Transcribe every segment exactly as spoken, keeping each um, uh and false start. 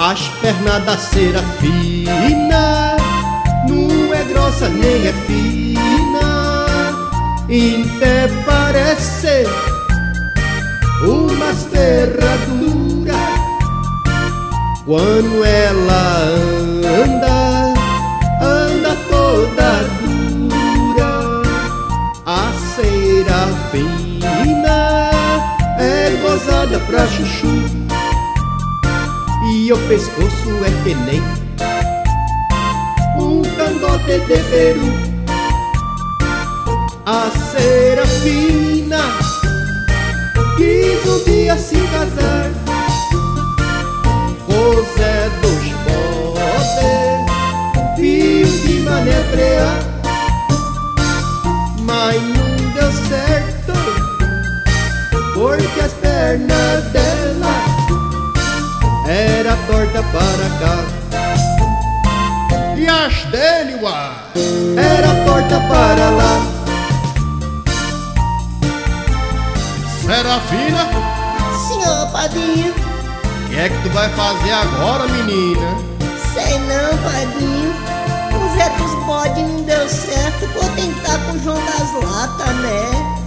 As pernas da Serafina não é grossa nem é fina, até parece umas ferraduras. Quando ela anda, anda toda dura. A Serafina é gozada pra chuchu, e o pescoço é que nem um cangote de peru. A Serafina quis um dia se casar com Zé dos Bode, filho de Mané Preá, mas não deu certo porque as pernas dela era torta para cá e as dele, uai, era torta para lá. Serafina, Senhor padrinho, o que é que tu vai fazer agora, menina? sei não, padrinho. O Zé dos Bode não deu certo, vou tentar com o João das Latas, né?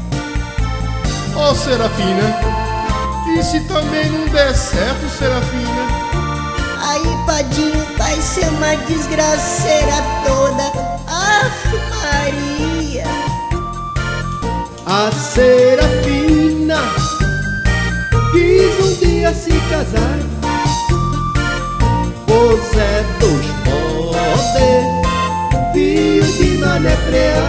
Ô Serafina, e se também não der certo, Serafina? Aí, padrinho, vai ser uma desgraceira toda. Aff, Maria. A Serafina quis um dia se casar com Zé dos Bode, filho de Mané Preá,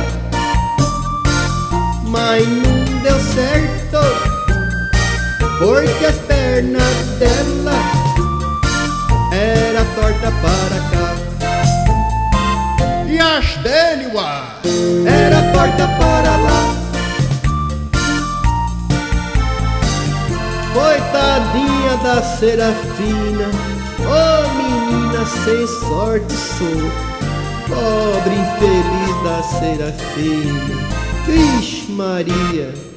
mas não deu certo porque as pernas dela era torta para cá E as dele, uai, era torta para lá. Coitadinha da Serafina, oh menina sem sorte sou, pobre infeliz da Serafina. Vixe Maria.